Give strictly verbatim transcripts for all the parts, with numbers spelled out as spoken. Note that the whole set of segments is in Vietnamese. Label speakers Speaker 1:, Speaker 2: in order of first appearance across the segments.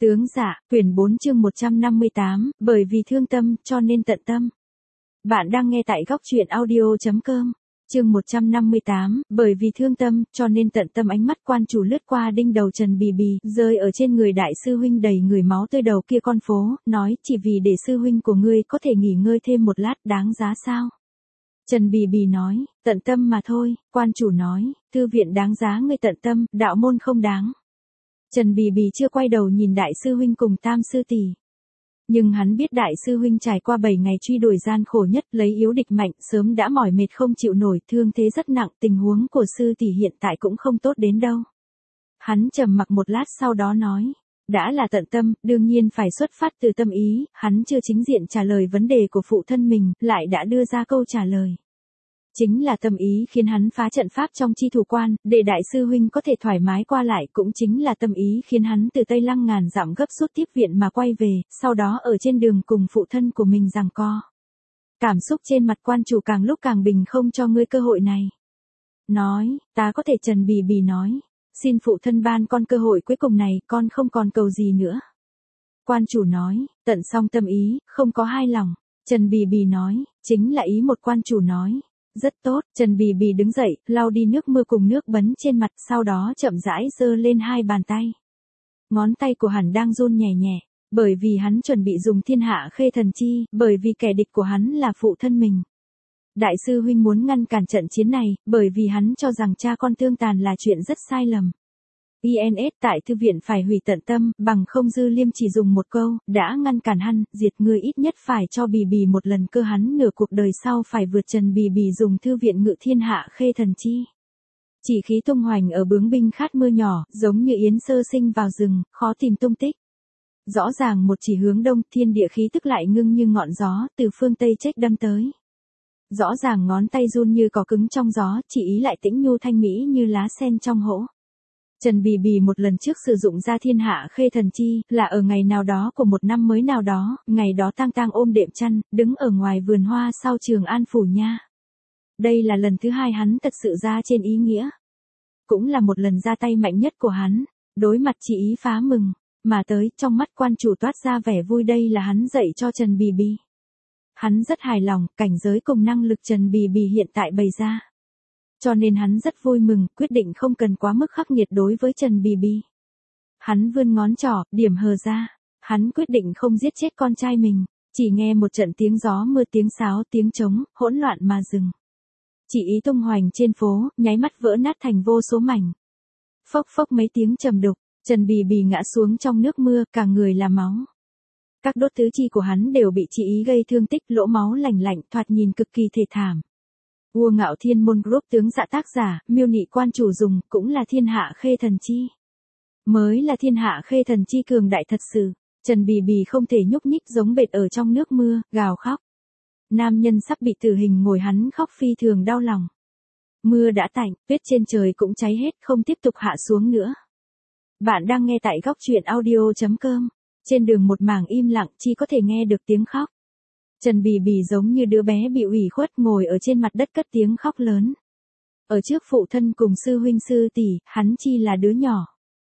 Speaker 1: Tướng dạ, quyển bốn chương một trăm năm mươi tám, bởi vì thương tâm, cho nên tận tâm. Bạn đang nghe tại góc truyện audio.com. Chương một trăm năm mươi tám, bởi vì thương tâm, cho nên tận tâm. Ánh mắt quan chủ lướt qua đinh đầu Trần Bì Bì, rơi ở trên người đại sư huynh đầy người máu tươi đầu kia con phố, nói, chỉ vì để sư huynh của ngươi có thể nghỉ ngơi thêm một lát, đáng giá sao? Trần Bì Bì nói, tận tâm mà thôi. Quan chủ nói, thư viện đáng giá ngươi tận tâm, đạo môn không đáng. Trần Bì Bì chưa quay đầu nhìn đại sư huynh cùng tam sư tỷ. Nhưng hắn biết đại sư huynh trải qua bảy ngày truy đuổi gian khổ nhất, lấy yếu địch mạnh, sớm đã mỏi mệt không chịu nổi, thương thế rất nặng, tình huống của sư tỷ hiện tại cũng không tốt đến đâu. Hắn trầm mặc một lát sau đó nói, đã là tận tâm, đương nhiên phải xuất phát từ tâm ý. Hắn chưa chính diện trả lời vấn đề của phụ thân mình, lại đã đưa ra câu trả lời. Chính là tâm ý khiến hắn phá trận pháp trong chi thủ quan, để đại sư huynh có thể thoải mái qua lại, cũng chính là tâm ý khiến hắn từ Tây Lăng ngàn dặm gấp rút tiếp viện mà quay về, sau đó ở trên đường cùng phụ thân của mình giằng co. Cảm xúc trên mặt quan chủ càng lúc càng bình, không cho ngươi cơ hội này. Nói, ta có thể. Trần Bì Bì nói, xin phụ thân ban con cơ hội cuối cùng này, con không còn cầu gì nữa. Quan chủ nói, tận xong tâm ý, không có hai lòng. Trần Bì Bì nói, chính là ý một. Quan chủ nói, rất tốt. Trần Bì Bì đứng dậy, lau đi nước mưa cùng nước bấn trên mặt, sau đó chậm rãi giơ lên hai bàn tay. Ngón tay của hắn đang run nhẹ nhẹ, bởi vì hắn chuẩn bị dùng thiên hạ khê thần chi, bởi vì kẻ địch của hắn là phụ thân mình. Đại sư huynh muốn ngăn cản trận chiến này, bởi vì hắn cho rằng cha con tương tàn là chuyện rất sai lầm. i en ét tại thư viện phải hủy tận tâm, bằng không Dư Liêm chỉ dùng một câu, đã ngăn cản hắn, diệt ngươi, ít nhất phải cho Bì Bì một lần cơ, hắn nửa cuộc đời sau phải vượt Trần Bì Bì dùng thư viện ngự thiên hạ khê thần chi. Chỉ khí tung hoành ở bướng binh khát mưa nhỏ, giống như yến sơ sinh vào rừng, khó tìm tung tích. Rõ ràng một chỉ hướng đông, thiên địa khí tức lại ngưng như ngọn gió, từ phương Tây trách đâm tới. Rõ ràng ngón tay run như cỏ cứng trong gió, chỉ ý lại tĩnh nhu thanh mỹ như lá sen trong hỗ. Trần Bì Bì một lần trước sử dụng ra thiên hạ khê thần chi, là ở ngày nào đó của một năm mới nào đó, ngày đó tang tang ôm đệm chăn, đứng ở ngoài vườn hoa sau Trường An phủ nha. Đây là lần thứ hai hắn thật sự ra trên ý nghĩa. Cũng là một lần ra tay mạnh nhất của hắn, đối mặt chỉ ý phá mừng, mà tới, trong mắt quan chủ toát ra vẻ vui. Đây là hắn dạy cho Trần Bì Bì. Hắn rất hài lòng, cảnh giới cùng năng lực Trần Bì Bì hiện tại bày ra. Cho nên hắn rất vui mừng, quyết định không cần quá mức khắc nghiệt đối với Trần Bì Bì. Hắn vươn ngón trỏ, điểm hờ ra. Hắn quyết định không giết chết con trai mình. Chỉ nghe một trận tiếng gió mưa, tiếng sáo, tiếng trống, hỗn loạn mà dừng. Chỉ ý tung hoành trên phố, nháy mắt vỡ nát thành vô số mảnh. Phốc phốc mấy tiếng trầm đục, Trần Bì Bì ngã xuống trong nước mưa, cả người là máu. Các đốt tứ chi của hắn đều bị chỉ ý gây thương tích, lỗ máu lành lạnh, thoạt nhìn cực kỳ thê thảm. Vua Ngạo Thiên Môn Group tướng dạ tác giả, miêu nị quan chủ dùng, cũng là thiên hạ khê thần chi. Mới là thiên hạ khê thần chi cường đại thật sự. Trần Bì Bì không thể nhúc nhích, giống bệt ở trong nước mưa, gào khóc. Nam nhân sắp bị tử hình ngồi, hắn khóc phi thường đau lòng. Mưa đã tạnh, tuyết trên trời cũng cháy hết, không tiếp tục hạ xuống nữa. Bạn đang nghe tại góc truyện audio.com. Trên đường một mảng im lặng, chỉ có thể nghe được tiếng khóc. Trần Bì Bì giống như đứa bé bị ủy khuất, ngồi ở trên mặt đất cất tiếng khóc lớn. Ở trước phụ thân cùng sư huynh sư tỷ, hắn chi là đứa nhỏ.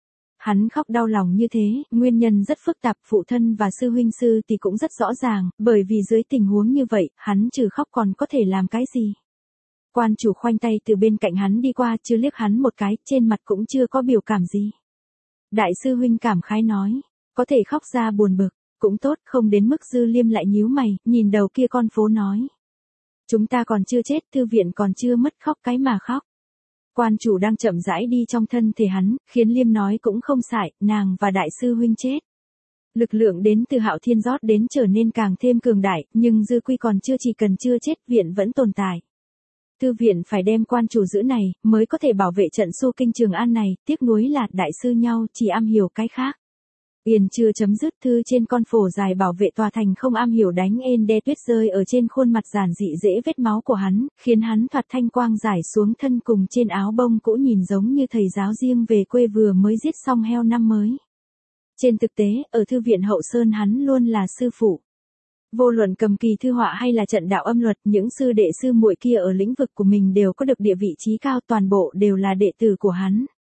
Speaker 1: Hắn khóc đau lòng như thế, nguyên nhân rất phức tạp, phụ thân và sư huynh sư tỷ cũng rất rõ ràng, bởi vì dưới tình huống như vậy, hắn trừ khóc còn có thể làm cái gì. Quan chủ khoanh tay từ bên cạnh hắn đi qua, chưa liếc hắn một cái, trên mặt cũng chưa có biểu cảm gì. Đại sư huynh cảm khái nói, có thể khóc ra buồn bực. Cũng tốt, không đến mức. Dư Liêm lại nhíu mày, nhìn đầu kia con phố nói. Chúng ta còn chưa chết, thư viện còn chưa mất, khóc cái mà khóc. Quan chủ đang chậm rãi đi trong thân thể hắn, khiến Liêm nói cũng không sai, nàng và đại sư huynh chết. Lực lượng đến từ Hạo Thiên rót đến trở nên càng thêm cường đại, nhưng dư quy còn chưa, chỉ cần chưa chết, viện vẫn tồn tại. Thư viện phải đem quan chủ giữ này, mới có thể bảo vệ trận xu kinh Trường An này, tiếc nuối là đại sư nhau chỉ am hiểu cái khác. Yên chưa chấm dứt, thư trên con phổ dài bảo vệ tòa thành không am hiểu đánh ên đe, tuyết rơi ở trên khuôn mặt giản dị dễ vết máu của hắn, khiến hắn thoạt thanh quang giải xuống thân, cùng trên áo bông cũ nhìn giống như thầy giáo riêng về quê vừa mới giết xong heo năm mới. Trên thực tế, ở thư viện Hậu Sơn hắn luôn là sư phụ. Vô luận cầm kỳ thư họa hay là trận đạo âm luật, những sư đệ sư muội kia ở lĩnh vực của mình đều có được địa vị trí cao, toàn bộ đều là đệ tử của hắn.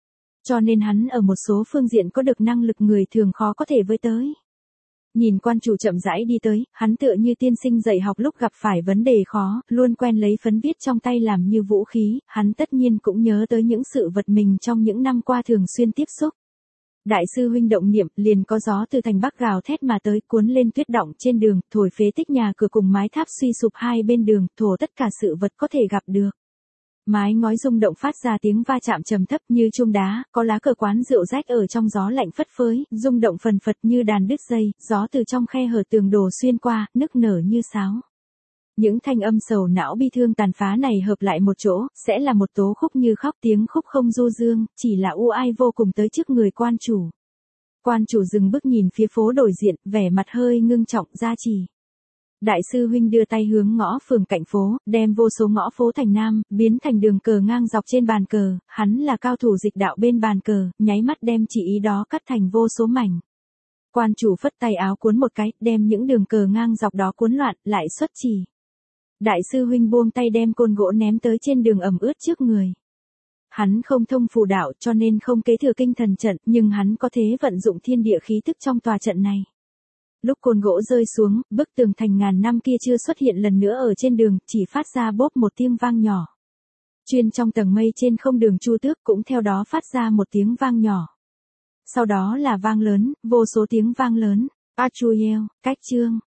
Speaker 1: Cho nên hắn ở một số phương diện có được năng lực người thường khó có thể với tới. Nhìn quan chủ chậm rãi đi tới, hắn tựa như tiên sinh dạy học lúc gặp phải vấn đề khó, luôn quen lấy phấn viết trong tay làm như vũ khí, hắn tất nhiên cũng nhớ tới những sự vật mình trong những năm qua thường xuyên tiếp xúc. Đại sư huynh động niệm, liền có gió từ thành bắc gào thét mà tới, cuốn lên tuyết đọng trên đường, thổi phế tích nhà cửa cùng mái tháp suy sụp hai bên đường, thổ tất cả sự vật có thể gặp được. Mái ngói rung động phát ra tiếng va chạm trầm thấp như chuông đá, có lá cờ quán rượu rách ở trong gió lạnh phất phới, rung động phần phật như đàn đứt dây, gió từ trong khe hở tường đổ xuyên qua, nức nở như sáo. Những thanh âm sầu não bi thương tàn phá này hợp lại một chỗ, sẽ là một tố khúc như khóc, tiếng khúc không du dương, chỉ là u ai vô cùng tới trước người quan chủ. Quan chủ dừng bước nhìn phía phố đổi diện, vẻ mặt hơi ngưng trọng, gia trì. Đại sư huynh đưa tay hướng ngõ phường cạnh phố, đem vô số ngõ phố thành nam, biến thành đường cờ ngang dọc trên bàn cờ, hắn là cao thủ dịch đạo bên bàn cờ, nháy mắt đem chỉ ý đó cắt thành vô số mảnh. Quan chủ phất tay áo cuốn một cái, đem những đường cờ ngang dọc đó cuốn loạn, lại xuất chỉ. Đại sư huynh buông tay đem côn gỗ ném tới trên đường ẩm ướt trước người. Hắn không thông phù đạo cho nên không kế thừa kinh thần trận, nhưng hắn có thế vận dụng thiên địa khí tức trong tòa trận này. Lúc côn gỗ rơi xuống, bức tường thành ngàn năm kia chưa xuất hiện lần nữa ở trên đường, chỉ phát ra bốp một tiếng vang nhỏ. Chuyên trong tầng mây trên không đường Chu Tước cũng theo đó phát ra một tiếng vang nhỏ. Sau đó là vang lớn, vô số tiếng vang lớn. Achuel, cách chương.